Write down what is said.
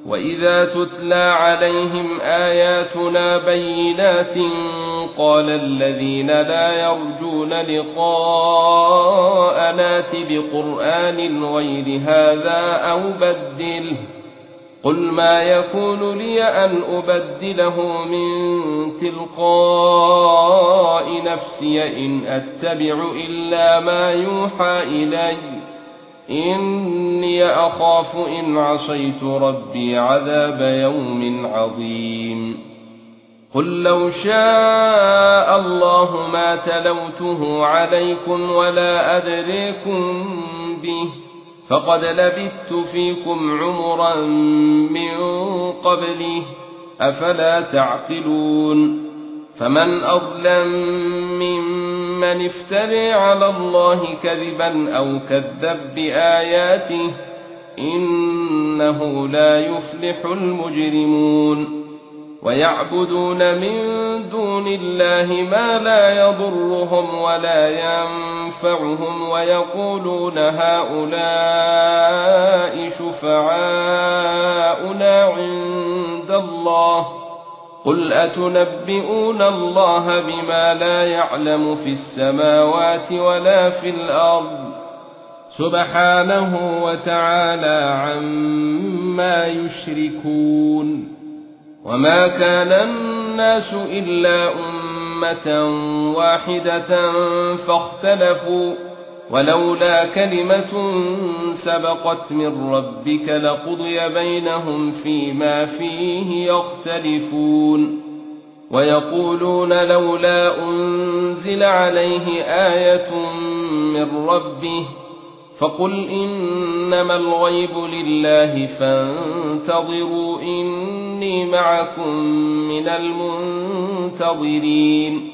وَإِذَا تُتْلَى عَلَيْهِمْ آيَاتُنَا بَيِّنَاتٍ قَالَ الَّذِينَ لَا يَرْجُونَ لِقَاءَنَا ائْتِ بِقُرْآنٍ غَيْرِ هَذَا أَوْ بَدِّلْهُ قُلْ مَا يَكُونُ لِي أَنْ أُبَدِّلَهُ مِنْ تِلْقَاءِ نَفْسِي إِنْ أَتَّبِعُ إِلَّا مَا يُوحَى إِلَيَّ إِنِّي أَخَافُ إِنْ عَصَيْتُ رَبِّي عَذَابَ يَوْمٍ عَظِيمٍ قُل لَّوْ شَاءَ اللَّهُ مَا تَلَوْتُهُ عَلَيْكُمْ وَلَا أَدْرِيكُمْ بِهِ فَقَدْ لَبِثْتُ فِيكُمْ عُمُرًا مِّن قَبْلِهِ أَفَلَا تَعْقِلُونَ فَمَنْ أَظْلَمُ مِمَّنِ افْتَرَىٰ عَلَى اللَّهِ كَذِبًا أَوْ كَذَّبَ بِآيَاتِهِ إِنَّهُ لا يُفْلِحُ الْمُجْرِمُونَ وَيَعْبُدُونَ مِن دُونِ اللَّهِ مَا لَا يَضُرُّهُمْ وَلَا يَنفَعُهُمْ وَيَقُولُونَ هَؤُلَاءِ شُفَعَاؤُنَا عِندَ اللَّهِ قُلْ أَتُنَبِّئُونَ اللَّهَ بِمَا لَا يَعْلَمُ فِي السَّمَاوَاتِ وَلَا فِي الْأَرْضِ سُبْحَانَهُ وَتَعَالَى عَمَّا يُشْرِكُونَ وَمَا كَانَ النَّاسُ إِلَّا أُمَّةً وَاحِدَةً فَاخْتَلَفُوا وَلَوْلَا كَلِمَةٌ سَبَقَتْ مِنْ رَبِّكَ لَقُضِيَ بَيْنَهُمْ فِيمَا فِيهِ يَخْتَلِفُونَ وَيَقُولُونَ لَوْلَا أُنْزِلَ عَلَيْهِ آيَةٌ مِنْ رَبِّهِ فَقُلْ إِنَّمَا الْغَيْبُ لِلَّهِ فَانتَظِرُوا إِنِّي مَعَكُمْ مِنَ الْمُنتَظِرِينَ